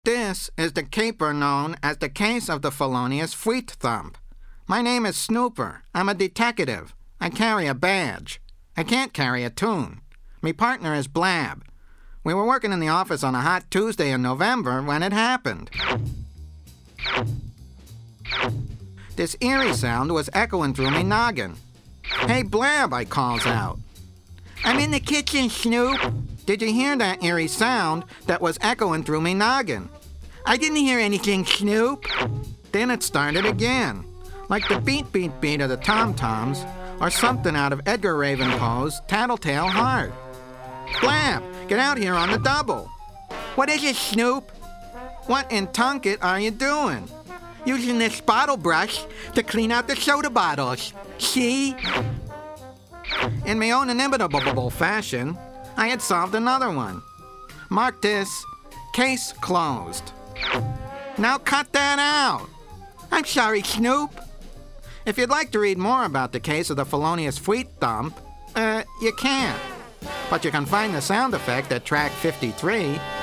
This is the caper known as the case of the felonious Fleet Thump. My name is Snooper. I'm a detective. I carry a badge. I can't carry a tune. Me partner is Blab. We were working in the office on a hot Tuesday in November when it happened. This eerie sound was echoing through me noggin. "Hey, Blab," I calls out. "I'm in the kitchen, Snoop." "Did you hear that eerie sound that was echoing through me noggin?" "I didn't hear anything, Snoop." Then it started again, like the beat, beat, beat of the tom-toms, or something out of Edgar Allan Poe's Tattletale Heart. "Blab, get out here on the double." "What is it, Snoop?" "What in Tunket are you doing?" "Using this bottle brush to clean out the soda bottles. See?" In my own inimitable fashion, I had solved another one. Mark this, case closed. Now cut that out. "I'm sorry, Snoop." If you'd like to read more about the case of the felonious Fleet Thump, you can. But you can find the sound effect at track 53